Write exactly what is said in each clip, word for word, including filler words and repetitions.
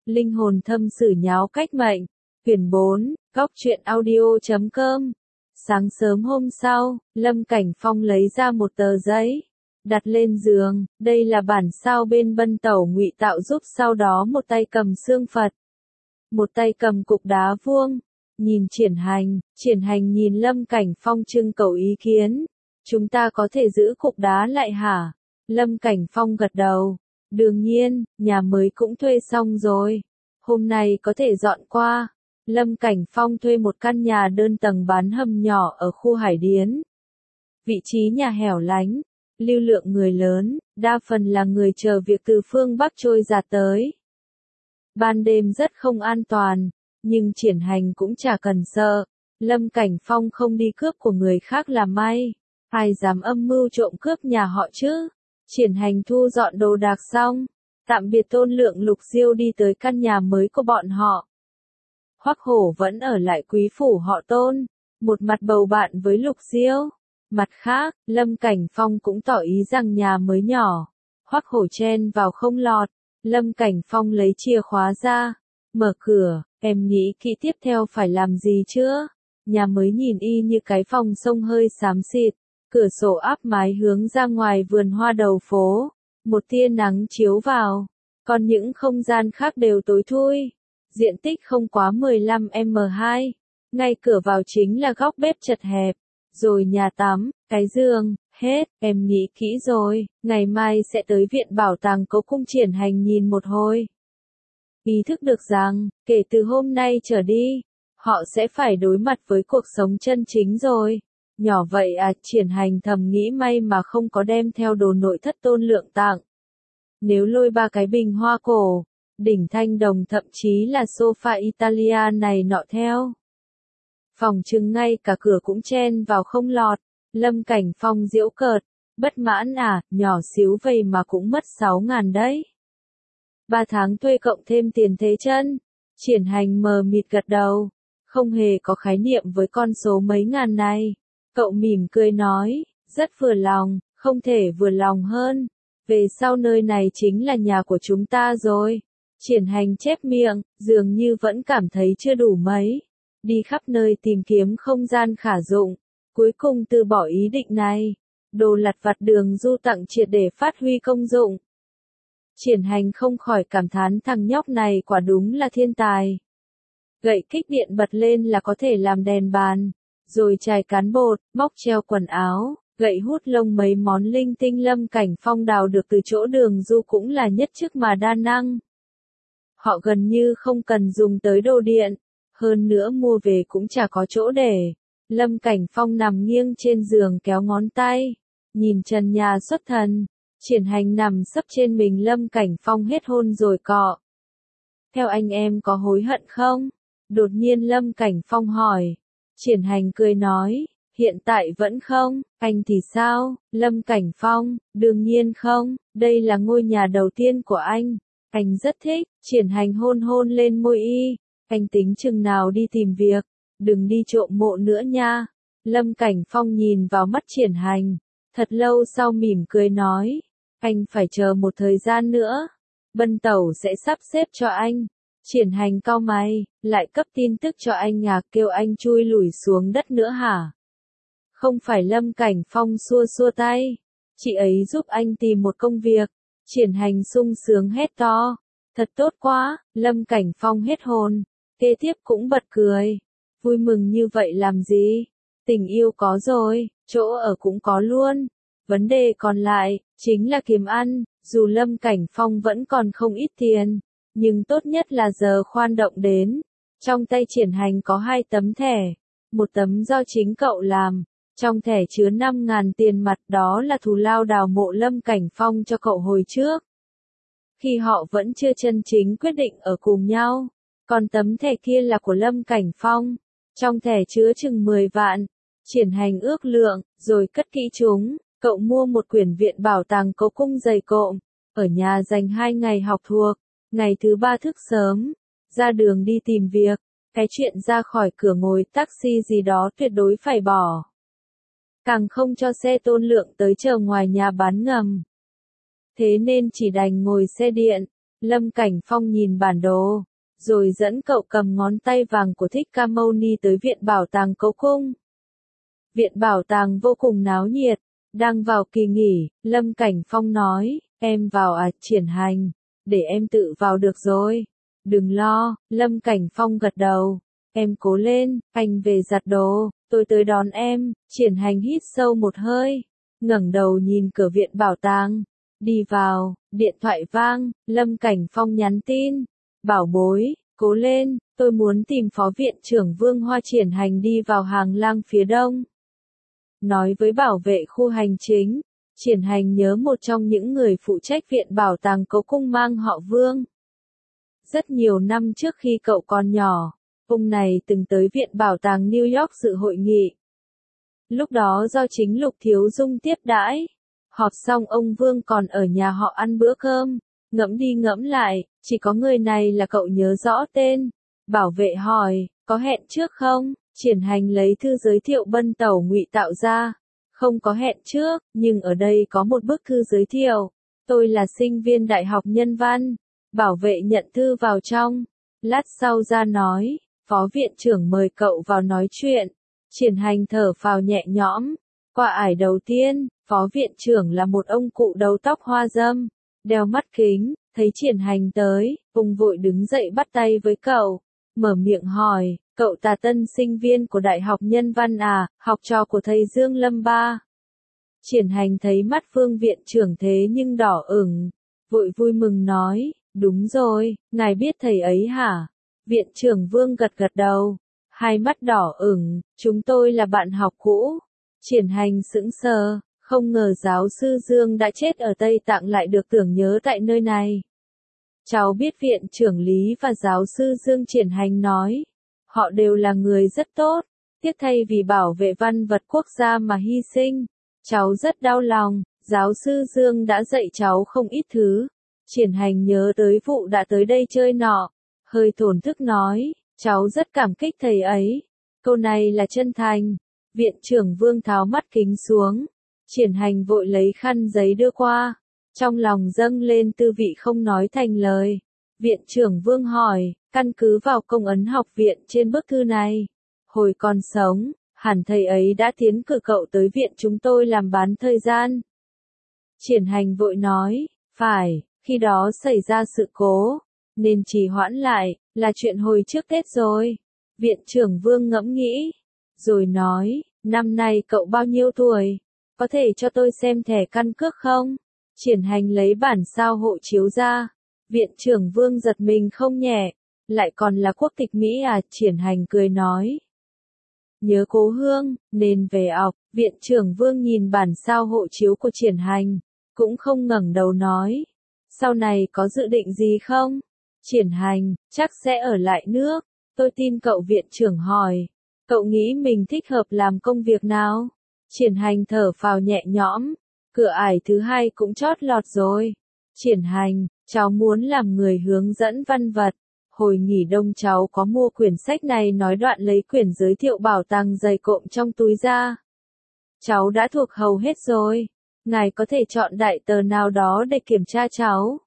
Linh hồn thâm sử nháo cách mệnh. Quyển bốn, góc truyện audio chấm com. Sáng sớm hôm sau, Lâm Cảnh Phong lấy ra một tờ giấy, đặt lên giường. Đây là bản sao bên Bân Tẩu ngụy tạo giúp, sau đó một tay cầm xương Phật, một tay cầm cục đá vuông. Nhìn Triển Hành, Triển Hành nhìn Lâm Cảnh Phong trưng cầu ý kiến. Chúng ta có thể giữ cục đá lại hả? Lâm Cảnh Phong gật đầu. Đương nhiên, nhà mới cũng thuê xong rồi. Hôm nay có thể dọn qua. Lâm Cảnh Phong thuê một căn nhà đơn tầng bán hầm nhỏ ở khu Hải Điến. Vị trí nhà hẻo lánh, lưu lượng người lớn, đa phần là người chờ việc từ phương Bắc trôi giạt tới. Ban đêm rất không an toàn, nhưng Triển Hành cũng chả cần sợ. Lâm Cảnh Phong không đi cướp của người khác là may. Ai dám âm mưu trộm cướp nhà họ chứ? Triển Hành thu dọn đồ đạc xong, tạm biệt Tôn Lượng Lục Diêu đi tới căn nhà mới của bọn họ. Hoắc Hổ vẫn ở lại quý phủ họ Tôn, một mặt bầu bạn với Lục Diêu. Mặt khác, Lâm Cảnh Phong cũng tỏ ý rằng nhà mới nhỏ. Hoắc Hổ chen vào không lọt. Lâm Cảnh Phong lấy chìa khóa ra, mở cửa. Em nghĩ kỹ tiếp theo phải làm gì chưa? Nhà mới nhìn y như cái phòng sông hơi xám xịt. Cửa sổ áp mái hướng ra ngoài vườn hoa đầu phố. Một tia nắng chiếu vào. Còn những không gian khác đều tối thui. Diện tích không quá mười lăm mét vuông. Ngay cửa vào chính là góc bếp chật hẹp. Rồi nhà tắm, cái giường, hết. Em nghĩ kỹ rồi, ngày mai sẽ tới viện bảo tàng Cố Cung Triển Hành nhìn một hồi. Ý thức được rằng, kể từ hôm nay trở đi, họ sẽ phải đối mặt với cuộc sống chân chính rồi. Nhỏ vậy à, Triển Hành thầm nghĩ may mà không có đem theo đồ nội thất Tôn Lượng tặng. Nếu lôi ba cái bình hoa cổ, đỉnh thanh đồng thậm chí là sofa Italia này nọ theo. Phòng trưng ngay cả cửa cũng chen vào không lọt. Lâm Cảnh Phong giễu cợt. Bất mãn à, nhỏ xíu vậy mà cũng mất sáu ngàn đấy. Ba tháng thuê cộng thêm tiền thế chân. Triển Hành mờ mịt gật đầu. Không hề có khái niệm với con số mấy ngàn này. Cậu mỉm cười nói, rất vừa lòng, không thể vừa lòng hơn. Về sau nơi này chính là nhà của chúng ta rồi. Triển Hành chép miệng, dường như vẫn cảm thấy chưa đủ mấy. Đi khắp nơi tìm kiếm không gian khả dụng. Cuối cùng từ bỏ ý định này. Đồ lặt vặt đường du tặng triệt để phát huy công dụng. Triển Hành không khỏi cảm thán thằng nhóc này quả đúng là thiên tài. Gậy kích điện bật lên là có thể làm đèn bàn. Rồi chài cán bột, móc treo quần áo, gậy hút lông mấy món linh tinh Lâm Cảnh Phong đào được từ chỗ đường du cũng là nhất chức mà đa năng. Họ gần như không cần dùng tới đồ điện. Hơn nữa mua về cũng chả có chỗ để. Lâm Cảnh Phong nằm nghiêng trên giường kéo ngón tay. Nhìn trần nhà xuất thần. Triển Hành nằm sấp trên mình Lâm Cảnh Phong hết hôn rồi cọ. Theo anh em có hối hận không? Đột nhiên Lâm Cảnh Phong hỏi. Triển Hành cười nói. Hiện tại vẫn không, anh thì sao? Lâm Cảnh Phong, đương nhiên không, đây là ngôi nhà đầu tiên của anh. Anh rất thích. Triển Hành hôn hôn lên môi y. Anh tính chừng nào đi tìm việc, đừng đi trộm mộ nữa nha. Lâm Cảnh Phong nhìn vào mắt Triển Hành, thật lâu sau mỉm cười nói, anh phải chờ một thời gian nữa, Bân Tẩu sẽ sắp xếp cho anh. Triển Hành cau mày, lại cấp tin tức cho anh à, kêu anh chui lủi xuống đất nữa hả? Không phải. Lâm Cảnh Phong xua xua tay, chị ấy giúp anh tìm một công việc. Triển Hành sung sướng hét to, thật tốt quá. Lâm Cảnh Phong hết hồn. Kế tiếp cũng bật cười. Vui mừng như vậy làm gì? Tình yêu có rồi, chỗ ở cũng có luôn. Vấn đề còn lại, chính là kiếm ăn. Dù Lâm Cảnh Phong vẫn còn không ít tiền, nhưng tốt nhất là giờ khoan động đến. Trong tay Triển Hành có hai tấm thẻ. Một tấm do chính cậu làm. Trong thẻ chứa năm ngàn tiền mặt, đó là thù lao đào mộ Lâm Cảnh Phong cho cậu hồi trước. Khi họ vẫn chưa chân chính quyết định ở cùng nhau. Còn tấm thẻ kia là của Lâm Cảnh Phong. Trong thẻ chứa chừng mười vạn. Triển Hành ước lượng, rồi cất kỹ chúng. Cậu mua một quyển viện bảo tàng Cố Cung dày cộm. Ở nhà dành hai ngày học thuộc. Ngày thứ ba thức sớm. Ra đường đi tìm việc. Cái chuyện ra khỏi cửa ngồi taxi gì đó tuyệt đối phải bỏ. Càng không cho xe Tôn Lượng tới chờ ngoài nhà bán ngầm. Thế nên chỉ đành ngồi xe điện. Lâm Cảnh Phong nhìn bản đồ, rồi dẫn cậu cầm ngón tay vàng của Thích Ca Mâu Ni tới viện bảo tàng Cấu Cung. Viện bảo tàng vô cùng náo nhiệt, đang vào kỳ nghỉ, Lâm Cảnh Phong nói, em vào à, Triển Hành, để em tự vào được rồi. Đừng lo, Lâm Cảnh Phong gật đầu, em cố lên, anh về giặt đồ, tôi tới đón em. Triển Hành hít sâu một hơi, ngẩng đầu nhìn cửa viện bảo tàng, đi vào, điện thoại vang, Lâm Cảnh Phong nhắn tin, bảo bối, cố lên, tôi muốn tìm phó viện trưởng Vương Hoa. Triển Hành đi vào hàng lang phía đông, nói với bảo vệ khu hành chính. Triển Hành nhớ một trong những người phụ trách viện bảo tàng Cấu Cung mang họ Vương. Rất nhiều năm trước khi cậu còn nhỏ, ông này từng tới viện bảo tàng New York dự hội nghị. Lúc đó do chính Lục Thiếu Dung tiếp đãi. Họp xong ông Vương còn ở nhà họ ăn bữa cơm. Ngẫm đi ngẫm lại, chỉ có người này là cậu nhớ rõ tên. Bảo vệ hỏi, có hẹn trước không? Triển Hành lấy thư giới thiệu Bân Tẩu ngụy tạo ra. Không có hẹn trước, nhưng ở đây có một bức thư giới thiệu. Tôi là sinh viên Đại học Nhân văn. Bảo vệ nhận thư vào trong. Lát sau ra nói, phó viện trưởng mời cậu vào nói chuyện. Triển Hành thở phào nhẹ nhõm. Qua ải đầu tiên, phó viện trưởng là một ông cụ đầu tóc hoa râm, đeo mắt kính, thấy Triển Hành tới, ông vội đứng dậy bắt tay với cậu, mở miệng hỏi, cậu ta tân sinh viên của Đại học Nhân văn à, học trò của thầy Dương Lâm ba. Triển Hành thấy mắt Phương viện trưởng thế nhưng đỏ ửng, vội vui mừng nói, đúng rồi, ngài biết thầy ấy hả? Viện trưởng Vương gật gật đầu, hai mắt đỏ ửng, chúng tôi là bạn học cũ. Triển Hành sững sờ, không ngờ giáo sư Dương đã chết ở Tây Tạng lại được tưởng nhớ tại nơi này. Cháu biết viện trưởng Lý và giáo sư Dương. Triển Hành nói, họ đều là người rất tốt, tiếc thay vì bảo vệ văn vật quốc gia mà hy sinh. Cháu rất đau lòng, giáo sư Dương đã dạy cháu không ít thứ. Triển Hành nhớ tới vụ đã tới đây chơi nọ, hơi thổn thức nói, cháu rất cảm kích thầy ấy. Câu này là chân thành. Viện trưởng Vương tháo mắt kính xuống. Triển Hành vội lấy khăn giấy đưa qua. Trong lòng dâng lên tư vị không nói thành lời. Viện trưởng Vương hỏi, căn cứ vào công ấn học viện trên bức thư này. Hồi còn sống, hẳn thầy ấy đã tiến cử cậu tới viện chúng tôi làm bán thời gian. Triển Hành vội nói, phải, khi đó xảy ra sự cố, nên trì hoãn lại, là chuyện hồi trước Tết rồi. Viện trưởng Vương ngẫm nghĩ, rồi nói, năm nay cậu bao nhiêu tuổi? Có thể cho tôi xem thẻ căn cước không? Triển Hành lấy bản sao hộ chiếu ra. Viện trưởng Vương giật mình không nhẹ, lại còn là quốc tịch Mỹ à? Triển Hành cười nói, nhớ cố hương, nên về học. Viện trưởng Vương nhìn bản sao hộ chiếu của Triển Hành, cũng không ngẩng đầu nói, sau này có dự định gì không? Triển Hành, chắc sẽ ở lại nước, tôi tin cậu. Viện trưởng hỏi, cậu nghĩ mình thích hợp làm công việc nào? Triển Hành thở phào nhẹ nhõm, cửa ải thứ hai cũng chót lọt rồi. Triển Hành, cháu muốn làm người hướng dẫn văn vật. Hồi nghỉ đông cháu có mua quyển sách này. Nói đoạn lấy quyển giới thiệu bảo tàng dày cộm trong túi ra. Cháu đã thuộc hầu hết rồi. Ngài có thể chọn đại tờ nào đó để kiểm tra cháu.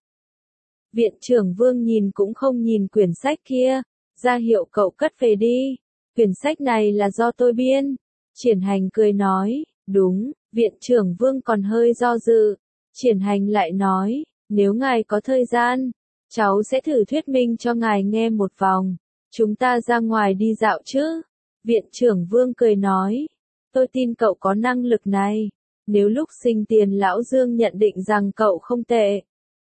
Viện trưởng Vương nhìn cũng không nhìn quyển sách kia, ra hiệu cậu cất về đi. Quyển sách này là do tôi biên. Triển Hành cười nói, đúng. Viện trưởng Vương còn hơi do dự. Triển Hành lại nói, nếu ngài có thời gian, cháu sẽ thử thuyết minh cho ngài nghe một vòng. Chúng ta ra ngoài đi dạo chứ? Viện trưởng Vương cười nói, tôi tin cậu có năng lực này. Nếu lúc sinh tiền lão Dương nhận định rằng cậu không tệ,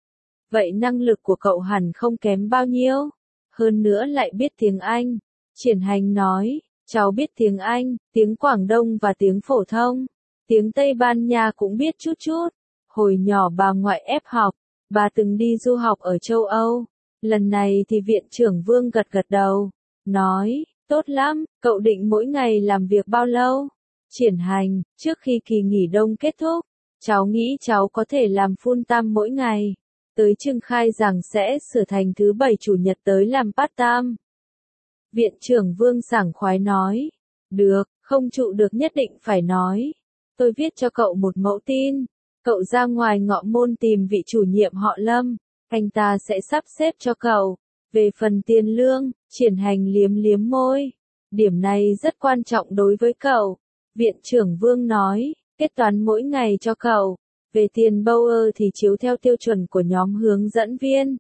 vậy năng lực của cậu hẳn không kém bao nhiêu. Hơn nữa lại biết tiếng Anh. Triển Hành nói, cháu biết tiếng Anh, tiếng Quảng Đông và tiếng phổ thông. Tiếng Tây Ban Nha cũng biết chút chút. Hồi nhỏ bà ngoại ép học, bà từng đi du học ở châu Âu. Lần này thì viện trưởng Vương gật gật đầu, nói, tốt lắm, cậu định mỗi ngày làm việc bao lâu? Triển Hành, trước khi kỳ nghỉ đông kết thúc, cháu nghĩ cháu có thể làm full time mỗi ngày. Tới chừng khai giảng sẽ sửa thành thứ bảy chủ nhật tới làm part time. Viện trưởng Vương sảng khoái nói, được, không trụ được nhất định phải nói. Tôi viết cho cậu một mẫu tin. Cậu ra ngoài ngọ môn tìm vị chủ nhiệm họ Lâm, anh ta sẽ sắp xếp cho cậu. Về phần tiền lương, Triển Hành liếm liếm môi. Điểm này rất quan trọng đối với cậu. Viện trưởng Vương nói, kết toán mỗi ngày cho cậu. Về tiền Bauer thì chiếu theo tiêu chuẩn của nhóm hướng dẫn viên.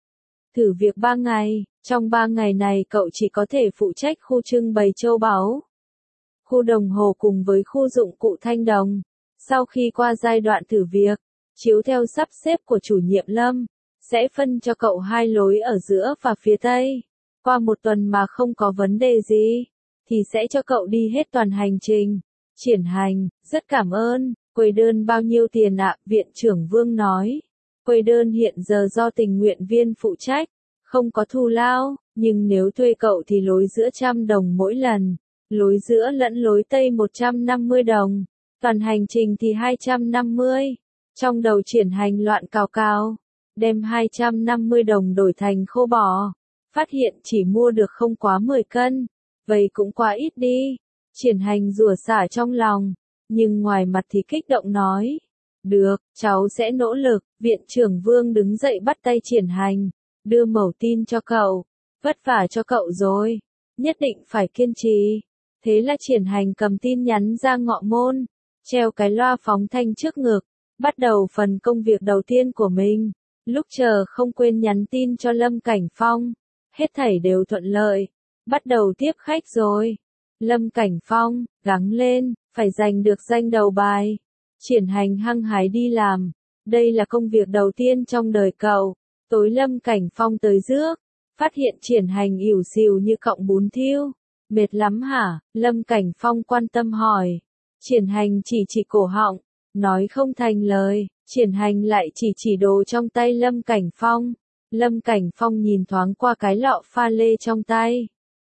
Thử việc ba ngày, trong ba ngày này cậu chỉ có thể phụ trách khu trưng bày châu báu, khu đồng hồ cùng với khu dụng cụ thanh đồng. Sau khi qua giai đoạn thử việc, chiếu theo sắp xếp của chủ nhiệm Lâm, sẽ phân cho cậu hai lối ở giữa và phía Tây. Qua một tuần mà không có vấn đề gì, thì sẽ cho cậu đi hết toàn hành trình. Triển Hành, rất cảm ơn. Quầy đơn bao nhiêu tiền ạ? Viện trưởng Vương nói. Quầy đơn hiện giờ do tình nguyện viên phụ trách, không có thù lao, nhưng nếu thuê cậu thì lối giữa trăm đồng mỗi lần, lối giữa lẫn lối Tây một trăm năm mươi đồng, toàn hành trình thì hai trăm năm mươi. Trong đầu Triển Hành loạn cào cào, đem hai trăm năm mươi đồng đổi thành khô bò, phát hiện chỉ mua được không quá mười cân, vậy cũng quá ít đi. Triển Hành rủa xả trong lòng, nhưng ngoài mặt thì kích động nói, được, cháu sẽ nỗ lực. Viện trưởng Vương đứng dậy bắt tay Triển Hành, đưa mẩu tin cho cậu, vất vả cho cậu rồi, nhất định phải kiên trì. Thế là Triển Hành cầm tin nhắn ra ngọ môn, treo cái loa phóng thanh trước ngực, bắt đầu phần công việc đầu tiên của mình. Lúc chờ không quên nhắn tin cho Lâm Cảnh Phong, hết thảy đều thuận lợi, bắt đầu tiếp khách rồi. Lâm Cảnh Phong, gắng lên, phải giành được danh đầu bài. Triển Hành hăng hái đi làm, đây là công việc đầu tiên trong đời cậu. Tối Lâm Cảnh Phong tới rước, phát hiện Triển Hành ỉu xìu như cọng bún thiêu. Mệt lắm hả? Lâm Cảnh Phong quan tâm hỏi. Triển Hành chỉ chỉ cổ họng, nói không thành lời. Triển Hành lại chỉ chỉ đồ trong tay Lâm Cảnh Phong. Lâm Cảnh Phong nhìn thoáng qua cái lọ pha lê trong tay.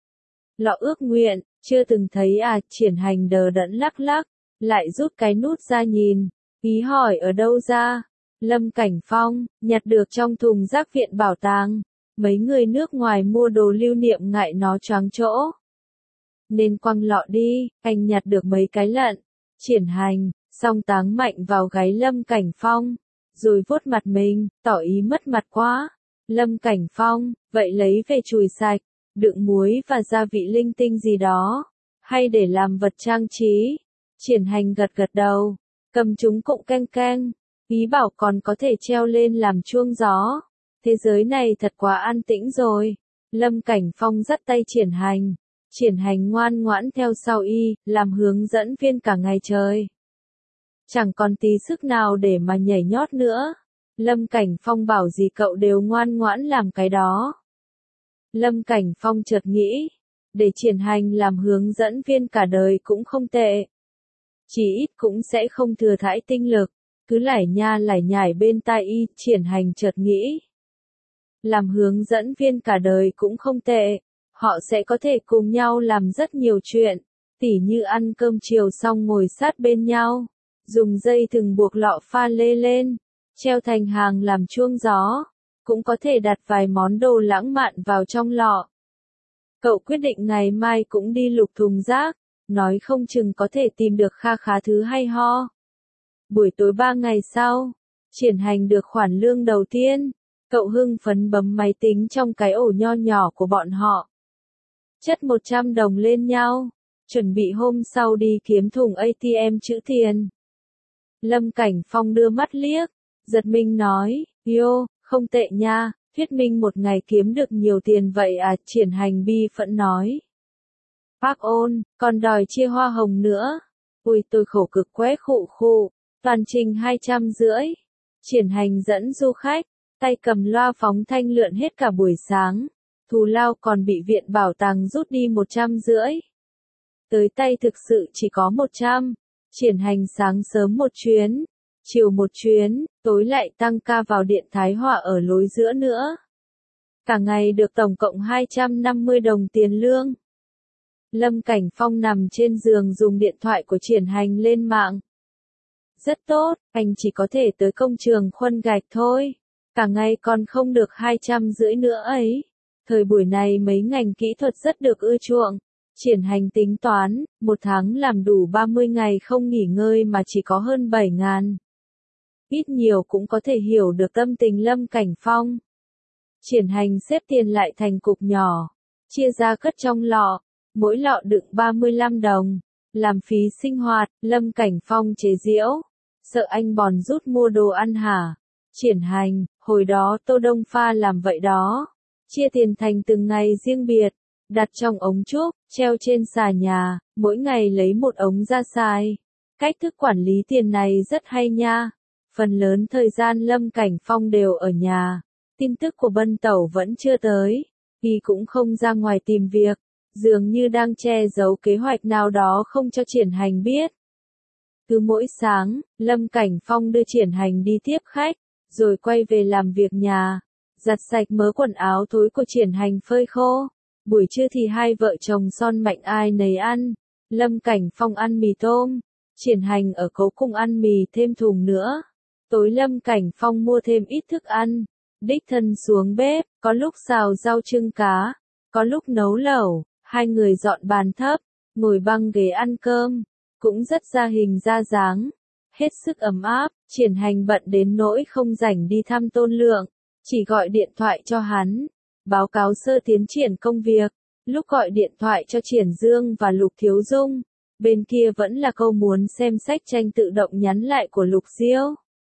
Lọ ước nguyện, chưa từng thấy à? Triển Hành đờ đẫn lắc lắc, lại rút cái nút ra nhìn, ý hỏi ở đâu ra. Lâm Cảnh Phong, nhặt được trong thùng rác viện bảo tàng. Mấy người nước ngoài mua đồ lưu niệm ngại nó choáng chỗ, nên quăng lọ đi. Anh nhặt được mấy cái lận. Triển Hành, song táng mạnh vào gáy Lâm Cảnh Phong, rồi vuốt mặt mình, tỏ ý mất mặt quá. Lâm Cảnh Phong, vậy lấy về chùi sạch, đựng muối và gia vị linh tinh gì đó, hay để làm vật trang trí. Triển Hành gật gật đầu, cầm chúng cụng keng keng, ý bảo còn có thể treo lên làm chuông gió. Thế giới này thật quá an tĩnh rồi. Lâm Cảnh Phong dắt tay Triển Hành. Triển Hành ngoan ngoãn theo sau y, làm hướng dẫn viên cả ngày trời. Chẳng còn tí sức nào để mà nhảy nhót nữa. Lâm Cảnh Phong bảo gì cậu đều ngoan ngoãn làm cái đó. Lâm Cảnh Phong chợt nghĩ, để Triển Hành làm hướng dẫn viên cả đời cũng không tệ. Chỉ ít cũng sẽ không thừa thãi tinh lực, cứ lải nha lải nhải bên tai y. Triển Hành chợt nghĩ, làm hướng dẫn viên cả đời cũng không tệ, họ sẽ có thể cùng nhau làm rất nhiều chuyện, tỉ như ăn cơm chiều xong ngồi sát bên nhau, dùng dây thừng buộc lọ pha lê lên, treo thành hàng làm chuông gió, cũng có thể đặt vài món đồ lãng mạn vào trong lọ. Cậu quyết định ngày mai cũng đi lục thùng rác, nói không chừng có thể tìm được kha khá thứ hay ho. Buổi tối ba ngày sau, Triển Hành được khoản lương đầu tiên, cậu hưng phấn bấm máy tính trong cái ổ nho nhỏ của bọn họ. Chất một trăm đồng lên nhau, chuẩn bị hôm sau đi kiếm thùng a tê em trữ tiền. Lâm Cảnh Phong đưa mắt liếc, giật mình nói, yo, không tệ nha, thuyết minh một ngày kiếm được nhiều tiền vậy à? Triển Hành bi phẫn nói. Bác ôn, còn đòi chia hoa hồng nữa. Ui tôi khổ cực quét khụ khụ, toàn trình hai trăm rưỡi. Triển Hành dẫn du khách, tay cầm loa phóng thanh lượn hết cả buổi sáng. Thù lao còn bị viện bảo tàng rút đi một trăm rưỡi. Tới tay thực sự chỉ có một trăm. Triển Hành sáng sớm một chuyến, chiều một chuyến, tối lại tăng ca vào Điện Thái Hòa ở lối giữa nữa. Cả ngày được tổng cộng hai trăm năm mươi đồng tiền lương. Lâm Cảnh Phong nằm trên giường dùng điện thoại của Triển Hành lên mạng. Rất tốt, anh chỉ có thể tới công trường khuân gạch thôi. Cả ngày còn không được hai trăm rưỡi nữa ấy. Thời buổi này mấy ngành kỹ thuật rất được ưa chuộng. Triển Hành tính toán, một tháng làm đủ ba mươi ngày không nghỉ ngơi mà chỉ có hơn bảy ngàn. ít nhiều cũng có thể hiểu được tâm tình Lâm Cảnh Phong. Triển Hành xếp tiền lại thành cục nhỏ, chia ra cất trong lọ, mỗi lọ đựng ba mươi lăm đồng, làm phí sinh hoạt. Lâm Cảnh Phong chế giễu, sợ anh bòn rút mua đồ ăn hả? Triển Hành, hồi đó Tô Đông Pha làm vậy đó, chia tiền thành từng ngày riêng biệt, đặt trong ống trúc, treo trên xà nhà, mỗi ngày lấy một ống ra xài. Cách thức quản lý tiền này rất hay nha. Phần lớn thời gian Lâm Cảnh Phong đều ở nhà, tin tức của Bân Tẩu vẫn chưa tới, y cũng không ra ngoài tìm việc, dường như đang che giấu kế hoạch nào đó không cho Triển Hành biết. Cứ mỗi sáng, Lâm Cảnh Phong đưa Triển Hành đi tiếp khách, rồi quay về làm việc nhà, giặt sạch mớ quần áo thối của Triển Hành phơi khô. Buổi trưa thì hai vợ chồng Son Mạnh ai nấy ăn, Lâm Cảnh Phong ăn mì tôm, Triển Hành ở cố cùng ăn mì thêm thùng nữa. Tối Lâm Cảnh Phong mua thêm ít thức ăn, đích thân xuống bếp, có lúc xào rau trưng cá, có lúc nấu lẩu, hai người dọn bàn thấp, ngồi băng ghế ăn cơm, cũng rất ra hình ra dáng, hết sức ấm áp. Triển Hành bận đến nỗi không rảnh đi thăm Tôn Lượng, chỉ gọi điện thoại cho hắn, báo cáo sơ tiến triển công việc. Lúc gọi điện thoại cho Triển Dương và Lục Thiếu Dung, bên kia vẫn là câu muốn xem sách tranh tự động nhắn lại của Lục Diêu.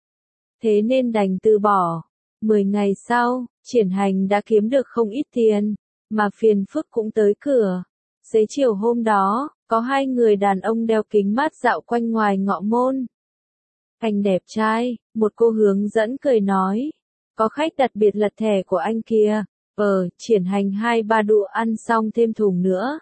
Thế nên đành từ bỏ. Mười ngày sau, Triển Hành đã kiếm được không ít tiền, mà phiền phức cũng tới cửa. Xế chiều hôm đó, có hai người đàn ông đeo kính mát dạo quanh ngoài ngọ môn. Anh đẹp trai, một cô hướng dẫn cười nói. Có khách đặc biệt lật thẻ của anh kia. Ờ, Triển Hành hai ba đũa ăn xong thêm thùng nữa.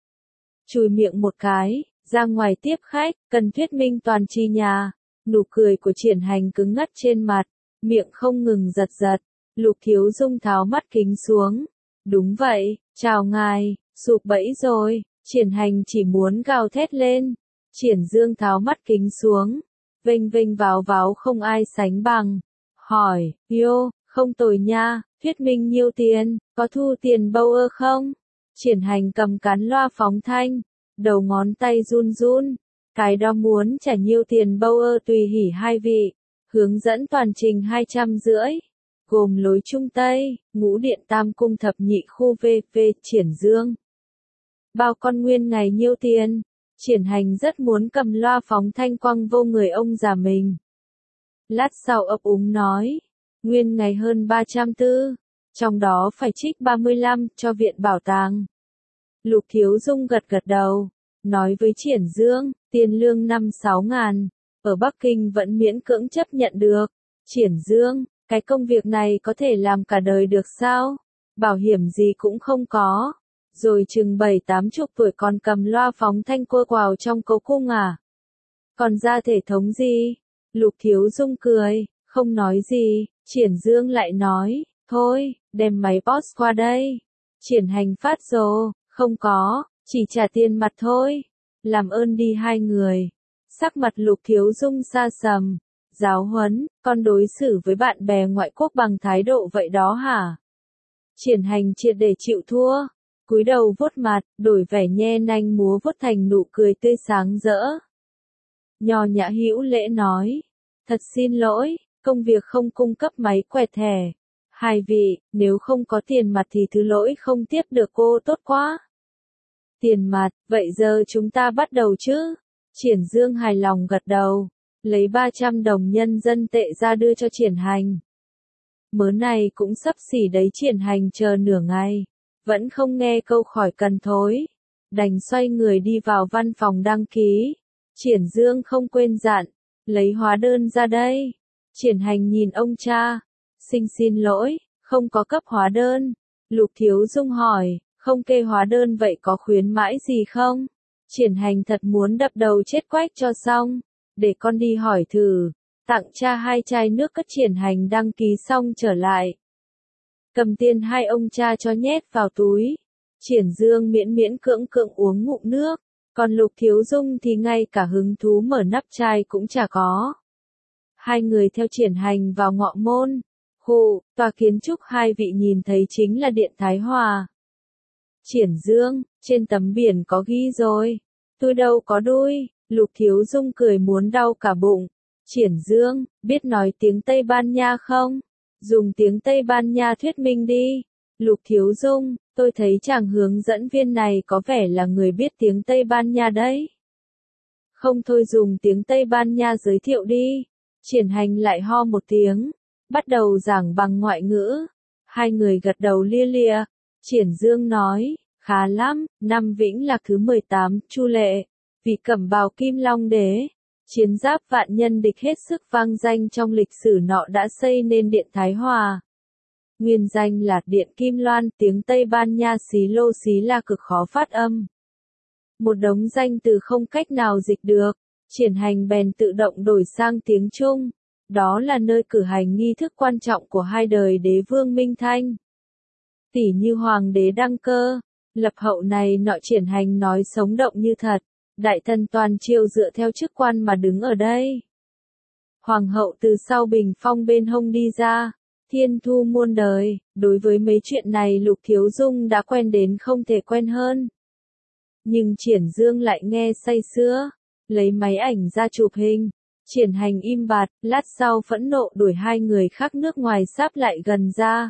Chùi miệng một cái, ra ngoài tiếp khách, cần thuyết minh toàn chi nhà. Nụ cười của Triển Hành cứng ngắt trên mặt, miệng không ngừng giật giật. Lục Thiếu Dung tháo mắt kính xuống. Đúng vậy, chào ngài, sụp bẫy rồi. Triển Hành chỉ muốn gào thét lên. Triển Dương tháo mắt kính xuống, vênh vênh váo váo không ai sánh bằng. Hỏi, yo, không tồi nha, thuyết minh nhiêu tiền, có thu tiền bâu ơ không? Triển Hành cầm cán loa phóng thanh, đầu ngón tay run run. Cái đó muốn trả nhiêu tiền bâu ơ tùy hỉ hai vị. Hướng dẫn toàn trình hai trăm rưỡi. Gồm lối Trung Tây, ngũ điện tam cung thập nhị khu vê vê Triển Dương. Bao con nguyên ngày nhiêu tiền? Triển Hành rất muốn cầm loa phóng thanh quăng vô người ông già mình. Lát sau ấp úng nói. Nguyên ngày hơn ba trăm tư. Trong đó phải trích ba mươi lăm cho viện bảo tàng. Lục Thiếu Dung gật gật đầu. Nói với Triển Dương, tiền lương năm sáu ngàn. Ở Bắc Kinh vẫn miễn cưỡng chấp nhận được. Triển Dương, cái công việc này có thể làm cả đời được sao? Bảo hiểm gì cũng không có. Rồi chừng bảy tám chục tuổi còn cầm loa phóng thanh cua quào trong cố cung à? Còn ra thể thống gì? Lục Thiếu Dung cười, không nói gì. Triển Dương lại nói, thôi, đem máy post qua đây. Triển Hành phát rồ, không có, chỉ trả tiền mặt thôi. Làm ơn đi hai người. Sắc mặt Lục Thiếu Dung sa sầm. Giáo huấn, con đối xử với bạn bè ngoại quốc bằng thái độ vậy đó hả? Triển Hành triệt để chịu thua. Cúi đầu vuốt mặt, đổi vẻ nhe nanh múa vuốt thành nụ cười tươi sáng rỡ. Nho nhã hữu lễ nói. Thật xin lỗi, công việc không cung cấp máy quẹt thẻ. Hai vị, nếu không có tiền mặt thì thứ lỗi không tiếp được cô tốt quá. Tiền mặt, vậy giờ chúng ta bắt đầu chứ? Triển Dương hài lòng gật đầu, lấy ba trăm đồng nhân dân tệ ra đưa cho Triển Hành. Mớ này cũng sắp xỉ đấy. Triển Hành chờ nửa ngày, vẫn không nghe câu khỏi cần thối. Đành xoay người đi vào văn phòng đăng ký. Triển Dương không quên dặn, lấy hóa đơn ra đây. Triển Hành nhìn ông cha, xin xin lỗi, không có cấp hóa đơn. Lục Thiếu Dung hỏi, không kê hóa đơn vậy có khuyến mãi gì không? Triển Hành thật muốn đập đầu chết quách cho xong. Để con đi hỏi thử. Tặng cha hai chai nước cất. Triển Hành đăng ký xong trở lại. Cầm tiền hai ông cha cho nhét vào túi. Triển Dương miễn miễn cưỡng cưỡng uống ngụm nước. Còn Lục Thiếu Dung thì ngay cả hứng thú mở nắp chai cũng chả có. Hai người theo Triển Hành vào ngọ môn. Hù, tòa kiến trúc hai vị nhìn thấy chính là Điện Thái Hòa. Triển Dương, trên tấm biển có ghi rồi. Tôi đâu có đuôi. Lục Thiếu Dung cười muốn đau cả bụng. Triển Dương, biết nói tiếng Tây Ban Nha không? Dùng tiếng Tây Ban Nha thuyết minh đi. Lục Thiếu Dung, tôi thấy chàng hướng dẫn viên này có vẻ là người biết tiếng Tây Ban Nha đấy. Không thôi dùng tiếng Tây Ban Nha giới thiệu đi. Triển Hành lại ho một tiếng, bắt đầu giảng bằng ngoại ngữ. Hai người gật đầu lia lịa. Triển Dương nói, khá lắm, năm Vĩnh Lạc thứ mười tám, Chu Lệ, vì cẩm bào Kim Long Đế. Chiến giáp vạn nhân địch hết sức vang danh trong lịch sử nọ đã xây nên Điện Thái Hòa. Nguyên danh là Điện Kim Loan, tiếng Tây Ban Nha xí lô xí là cực khó phát âm. Một đống danh từ không cách nào dịch được, Triển Hành bèn tự động đổi sang tiếng Trung. Đó là nơi cử hành nghi thức quan trọng của hai đời đế vương Minh Thanh. Tỉ như hoàng đế đăng cơ, lập hậu này nọ. Triển Hành nói sống động như thật. Đại thần toàn triều dựa theo chức quan mà đứng ở đây. Hoàng hậu từ sau bình phong bên hông đi ra, thiên thu muôn đời, đối với mấy chuyện này Lục Thiếu Dung đã quen đến không thể quen hơn. Nhưng Triển Dương lại nghe say sưa, lấy máy ảnh ra chụp hình. Triển Hành im bặt, lát sau phẫn nộ đuổi hai người khác nước ngoài sáp lại gần ra.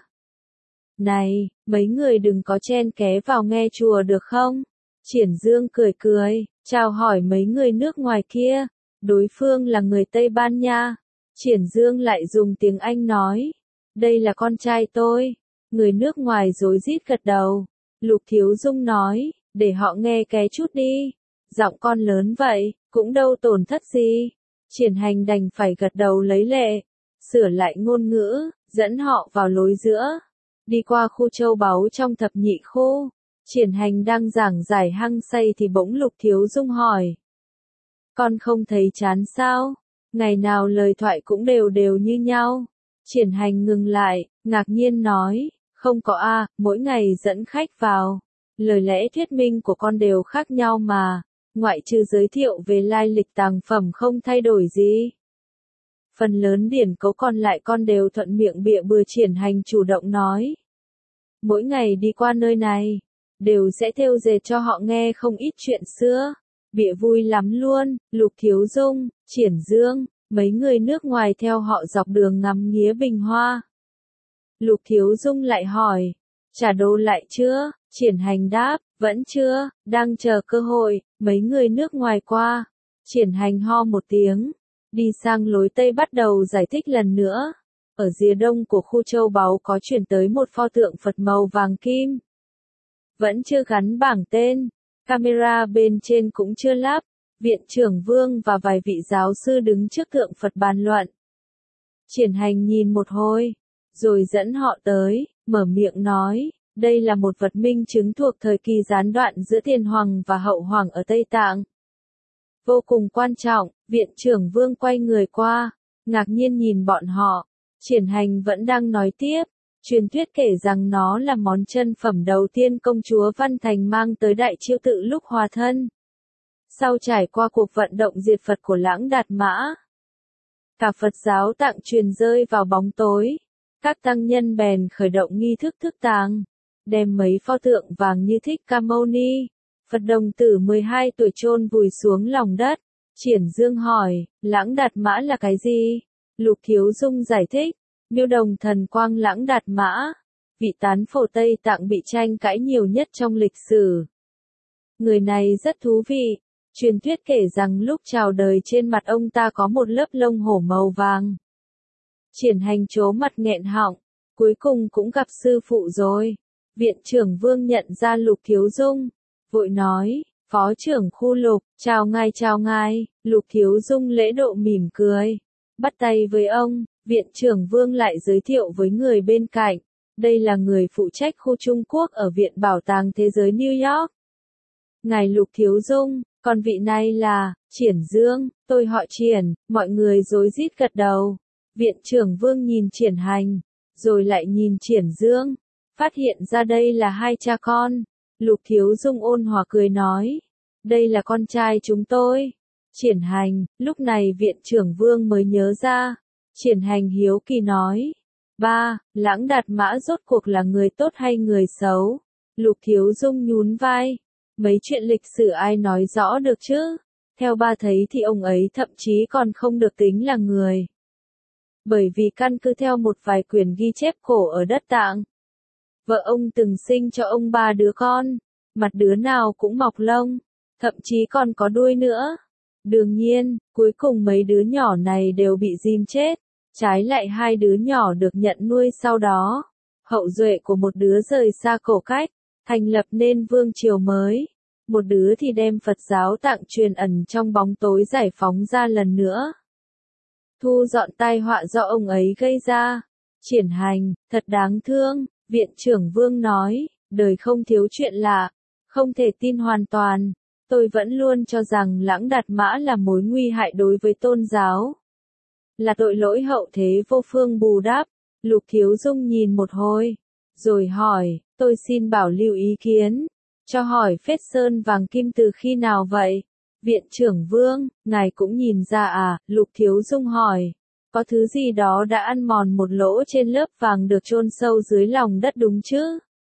Này, mấy người đừng có chen ké vào nghe chùa được không? Triển Dương cười cười, chào hỏi mấy người nước ngoài kia. Đối phương là người Tây Ban Nha. Triển Dương lại dùng tiếng Anh nói, đây là con trai tôi. Người nước ngoài rối rít gật đầu. Lục Thiếu Dung nói, để họ nghe ké chút đi. Giọng con lớn vậy, cũng đâu tổn thất gì. Triển Hành đành phải gật đầu lấy lệ, sửa lại ngôn ngữ, dẫn họ vào lối giữa. Đi qua khu châu báu trong thập nhị khu. Triển Hành đang giảng giải hăng say thì bỗng Lục Thiếu Dung hỏi. Con không thấy chán sao? Ngày nào lời thoại cũng đều đều như nhau. Triển Hành ngừng lại, ngạc nhiên nói, không có a, à, mỗi ngày dẫn khách vào. Lời lẽ thuyết minh của con đều khác nhau mà, ngoại trừ giới thiệu về lai lịch tàng phẩm không thay đổi gì. Phần lớn điển cấu còn lại con đều thuận miệng bịa bừa. Triển Hành chủ động nói. Mỗi ngày đi qua nơi này, đều sẽ thêu dệt cho họ nghe không ít chuyện xưa. Bịa vui lắm luôn. Lục Thiếu Dung, Triển Dương, mấy người nước ngoài theo họ dọc đường ngắm nghía bình hoa. Lục Thiếu Dung lại hỏi, trả đồ lại chưa? Triển Hành đáp, vẫn chưa, đang chờ cơ hội. Mấy người nước ngoài qua. Triển Hành ho một tiếng, đi sang lối Tây bắt đầu giải thích lần nữa. Ở rìa đông của khu châu báu có chuyển tới một pho tượng Phật màu vàng kim. Vẫn chưa gắn bảng tên, camera bên trên cũng chưa lắp. Viện trưởng Vương và vài vị giáo sư đứng trước tượng Phật bàn luận. Triển Hành nhìn một hồi, rồi dẫn họ tới, mở miệng nói, đây là một vật minh chứng thuộc thời kỳ gián đoạn giữa tiền hoàng và hậu hoàng ở Tây Tạng. Vô cùng quan trọng. Viện trưởng Vương quay người qua, ngạc nhiên nhìn bọn họ. Triển Hành vẫn đang nói tiếp. Truyền thuyết kể rằng nó là món chân phẩm đầu tiên công chúa Văn Thành mang tới Đại Chiêu Tự lúc hòa thân. Sau trải qua cuộc vận động diệt Phật của Lãng Đạt Mã, cả Phật giáo Tạng truyền rơi vào bóng tối. Các tăng nhân bèn khởi động nghi thức thức tàng, đem mấy pho tượng vàng như Thích Ca Mâu Ni, Phật đồng tử mười hai tuổi chôn vùi xuống lòng đất. Triển Dương hỏi, Lãng Đạt Mã là cái gì? Lục Thiếu Dung giải thích, Miêu Đồng Thần Quang Lãng Đạt Mã, vị tán phổ Tây Tạng bị tranh cãi nhiều nhất trong lịch sử. Người này rất thú vị. Truyền thuyết kể rằng lúc chào đời trên mặt ông ta có một lớp lông hổ màu vàng. Triển Hành trố mặt nghẹn họng, cuối cùng cũng gặp sư phụ rồi. Viện trưởng Vương nhận ra Lục Thiếu Dung, vội nói, phó trưởng khu Lục, chào ngài chào ngài. Lục Thiếu Dung lễ độ mỉm cười, bắt tay với ông. Viện trưởng Vương lại giới thiệu với người bên cạnh, đây là người phụ trách khu Trung Quốc ở Viện Bảo tàng Thế giới New York. Ngài Lục Thiếu Dung, còn vị này là Triển Dương, tôi họ Triển. Mọi người rối rít gật đầu. Viện trưởng Vương nhìn Triển Hành, rồi lại nhìn Triển Dương, phát hiện ra đây là hai cha con. Lục Thiếu Dung ôn hòa cười nói, đây là con trai chúng tôi. Triển Hành, lúc này viện trưởng Vương mới nhớ ra. Triển Hành hiếu kỳ nói, ba, Lãng Đạt Mã rốt cuộc là người tốt hay người xấu? Lục Thiếu Dung nhún vai, mấy chuyện lịch sử ai nói rõ được chứ? Theo ba thấy thì ông ấy thậm chí còn không được tính là người. Bởi vì căn cứ theo một vài quyển ghi chép cổ ở đất Tạng, vợ ông từng sinh cho ông ba đứa con, mặt đứa nào cũng mọc lông, thậm chí còn có đuôi nữa. Đương nhiên, cuối cùng mấy đứa nhỏ này đều bị dìm chết, trái lại hai đứa nhỏ được nhận nuôi sau đó. Hậu duệ của một đứa rời xa cổ cách, thành lập nên vương triều mới. Một đứa thì đem Phật giáo Tạng truyền ẩn trong bóng tối giải phóng ra lần nữa. Thu dọn tai họa do ông ấy gây ra. Triển Hành, thật đáng thương, viện trưởng vương nói, đời không thiếu chuyện lạ, không thể tin hoàn toàn. Tôi vẫn luôn cho rằng Lãng Đạt Mã là mối nguy hại đối với tôn giáo. Là tội lỗi hậu thế vô phương bù đắp. Lục Thiếu Dung nhìn một hồi, rồi hỏi, tôi xin bảo lưu ý kiến, cho hỏi Phết Sơn vàng kim từ khi nào vậy? Viện trưởng Vương, ngài cũng nhìn ra à? Lục Thiếu Dung hỏi, có thứ gì đó đã ăn mòn một lỗ trên lớp vàng được chôn sâu dưới lòng đất đúng chứ?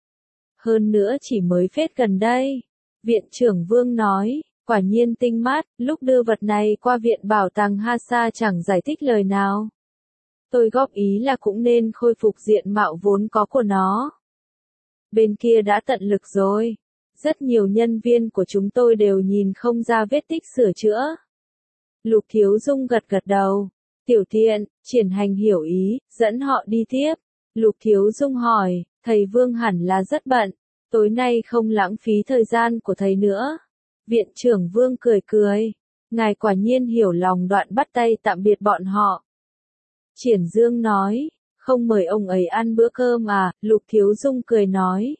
Hơn nữa chỉ mới phết gần đây. Viện trưởng Vương nói, quả nhiên tinh mắt, lúc đưa vật này qua viện bảo tàng Hasa chẳng giải thích lời nào. Tôi góp ý là cũng nên khôi phục diện mạo vốn có của nó. Bên kia đã tận lực rồi. Rất nhiều nhân viên của chúng tôi đều nhìn không ra vết tích sửa chữa. Lục Thiếu Dung gật gật đầu. Tiểu Thiện, Triển Hành hiểu ý, dẫn họ đi tiếp. Lục Thiếu Dung hỏi, thầy Vương hẳn là rất bận. Tối nay không lãng phí thời gian của thầy nữa. Viện trưởng Vương cười cười. Ngài quả nhiên hiểu lòng đoạn bắt tay tạm biệt bọn họ. Triển Dương nói, không mời ông ấy ăn bữa cơm à? Lục Thiếu Dung cười nói.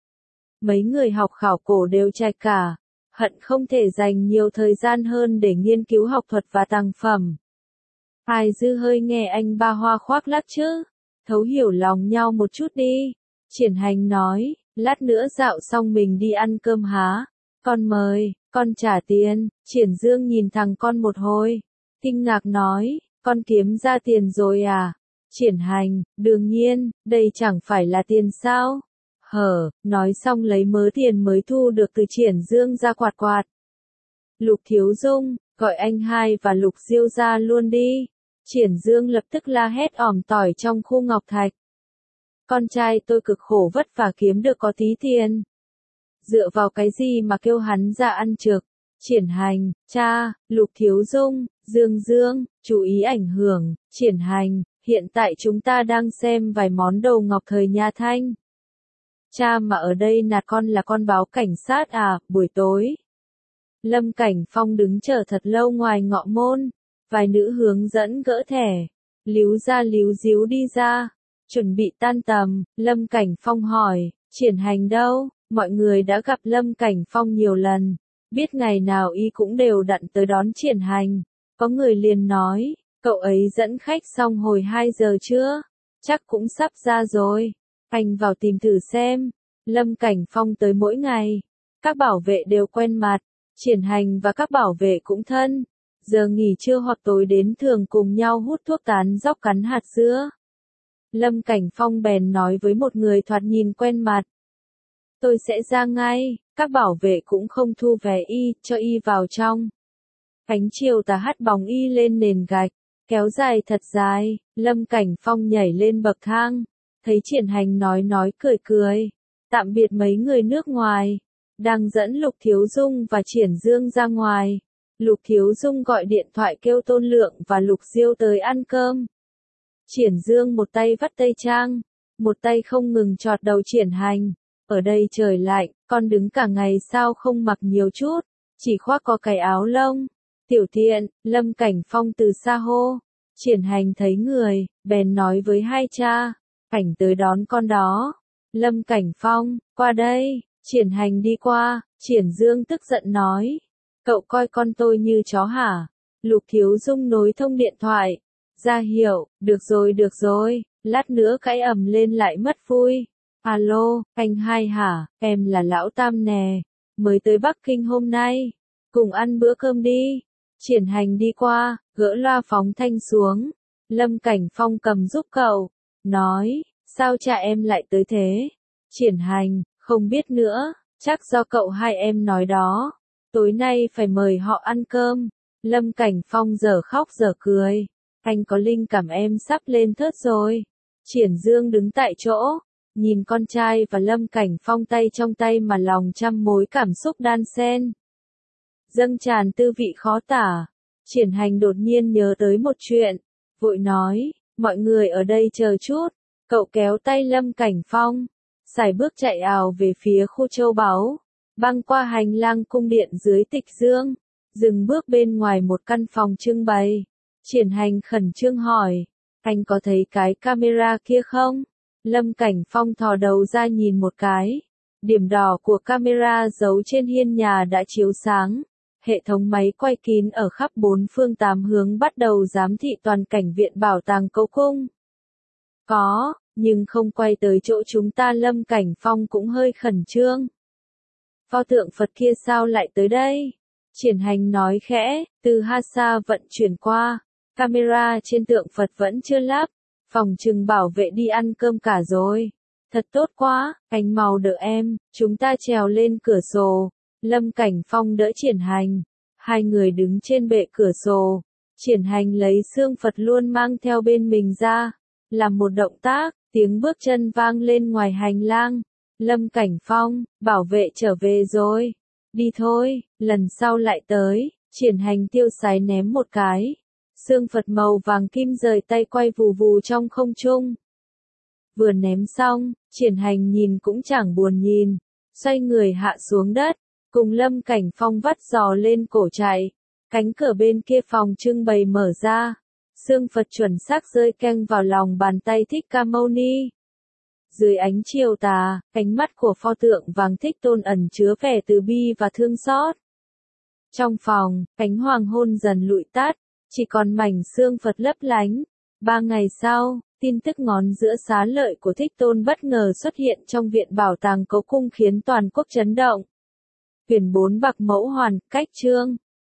Mấy người học khảo cổ đều trai cả, hận không thể dành nhiều thời gian hơn để nghiên cứu học thuật và tàng phẩm. Ai dư hơi nghe anh ba hoa khoác lác chứ, thấu hiểu lòng nhau một chút đi. Triển Hành nói, lát nữa dạo xong mình đi ăn cơm há. Con mời, con trả tiền. Triển Dương nhìn thằng con một hồi, kinh ngạc nói, con kiếm ra tiền rồi à? Triển Hành, đương nhiên, đây chẳng phải là tiền sao? Hở, nói xong lấy mớ tiền mới thu được từ Triển Dương ra quạt quạt. Lục Thiếu Dung, gọi anh hai và Lục Diêu ra luôn đi. Triển Dương lập tức la hét ỏm tỏi trong khu ngọc thạch. Con trai tôi cực khổ vất vả kiếm được có tí tiền. Dựa vào cái gì mà kêu hắn ra ăn trực? Triển Hành, cha, Lục Thiếu Dung, Dương Dương, chú ý ảnh hưởng. Triển Hành, hiện tại chúng ta đang xem vài món đồ ngọc thời nhà Thanh. Cha mà ở đây nạt con là con báo cảnh sát à? Buổi tối, Lâm Cảnh Phong đứng chờ thật lâu ngoài ngọ môn. Vài nữ hướng dẫn gỡ thẻ, líu ra líu díu đi ra, chuẩn bị tan tầm. Lâm Cảnh Phong hỏi, Triển Hành đâu? Mọi người đã gặp Lâm Cảnh Phong nhiều lần, biết ngày nào y cũng đều đặn tới đón Triển Hành. Có người liền nói, cậu ấy dẫn khách xong hồi hai giờ chưa? Chắc cũng sắp ra rồi. Anh vào tìm thử xem. Lâm Cảnh Phong tới mỗi ngày. Các bảo vệ đều quen mặt. Triển Hành và các bảo vệ cũng thân. Giờ nghỉ trưa hoặc tối đến thường cùng nhau hút thuốc tán dóc cắn hạt dưa. Lâm Cảnh Phong bèn nói với một người thoạt nhìn quen mặt. Tôi sẽ ra ngay. Các bảo vệ cũng không thu vé y, cho y vào trong. Ánh chiều tà hắt bóng y lên nền gạch, kéo dài thật dài. Lâm Cảnh Phong nhảy lên bậc thang. Thấy Triển Hành nói nói cười cười. Tạm biệt mấy người nước ngoài. Đang dẫn Lục Thiếu Dung và Triển Dương ra ngoài. Lục Thiếu Dung gọi điện thoại kêu Tôn Lượng và Lục Diêu tới ăn cơm. Triển Dương một tay vắt tay trang, một tay không ngừng chọt đầu Triển Hành. Ở đây trời lạnh, con đứng cả ngày sao không mặc nhiều chút, chỉ khoác có cái áo lông. Tiểu Thiện, Lâm Cảnh Phong từ xa hô. Triển Hành thấy người, bèn nói với hai cha, Cảnh tới đón con đó. Lâm Cảnh Phong, qua đây. Triển Hành đi qua. Triển Dương tức giận nói, cậu coi con tôi như chó hả? Lục Thiếu Dung nối thông điện thoại, ra hiệu, được rồi được rồi, lát nữa cãi ầm lên lại mất vui. Alo, anh hai hả? Em là Lão Tam nè, mới tới Bắc Kinh hôm nay, cùng ăn bữa cơm đi. Triển Hành đi qua, gỡ loa phóng thanh xuống. Lâm Cảnh Phong cầm giúp cậu, nói, sao cha em lại tới thế? Triển Hành, không biết nữa, chắc do cậu hai em nói đó. Tối nay phải mời họ ăn cơm. Lâm Cảnh Phong giờ khóc giờ cười. Anh có linh cảm em sắp lên thớt rồi. Triển Dương đứng tại chỗ, nhìn con trai và Lâm Cảnh Phong tay trong tay mà lòng trăm mối cảm xúc đan xen. Dâng tràn tư vị khó tả. Triển Hành đột nhiên nhớ tới một chuyện, vội nói, mọi người ở đây chờ chút. Cậu kéo tay Lâm Cảnh Phong, sải bước chạy ào về phía khu châu báu, băng qua hành lang cung điện dưới Tịch Dương, dừng bước bên ngoài một căn phòng trưng bày. Triển Hành khẩn trương hỏi, anh có thấy cái camera kia không? Lâm Cảnh Phong thò đầu ra nhìn một cái. Điểm đỏ của camera giấu trên hiên nhà đã chiếu sáng. Hệ thống máy quay kín ở khắp bốn phương tám hướng bắt đầu giám thị toàn cảnh viện bảo tàng Cấu Cung. Có, nhưng không quay tới chỗ chúng ta. Lâm Cảnh Phong cũng hơi khẩn trương. Pho tượng Phật kia sao lại tới đây? Triển Hành nói khẽ, từ Hasa vận chuyển qua. Camera trên tượng Phật vẫn chưa lắp. Phòng trừng bảo vệ đi ăn cơm cả rồi. Thật tốt quá, anh mau đỡ em, chúng ta trèo lên cửa sổ. Lâm Cảnh Phong đỡ Triển Hành. Hai người đứng trên bệ cửa sổ. Triển Hành lấy xương Phật luôn mang theo bên mình ra. Làm một động tác, tiếng bước chân vang lên ngoài hành lang. Lâm Cảnh Phong, bảo vệ trở về rồi. Đi thôi, lần sau lại tới. Triển Hành tiêu sái ném một cái. Xương Phật màu vàng kim rời tay quay vù vù trong không trung. Vừa ném xong, Triển Hành nhìn cũng chẳng buồn nhìn. Xoay người hạ xuống đất. Cùng Lâm Cảnh Phong vắt giò lên cổ chạy. Cánh cửa bên kia phòng trưng bày mở ra. Xương Phật chuẩn xác rơi keng vào lòng bàn tay Thích Ca Mâu Ni. Dưới ánh chiều tà, ánh mắt của pho tượng vàng Thích Tôn ẩn chứa vẻ từ bi và thương xót. Trong phòng, ánh hoàng hôn dần lụi tắt, chỉ còn mảnh xương Phật lấp lánh. Ba ngày sau, tin tức ngón giữa xá lợi của Thích Tôn bất ngờ xuất hiện trong viện bảo tàng Cấu Cung khiến toàn quốc chấn động. Quyển bốn Bạc Mẫu Hoàn, cách chương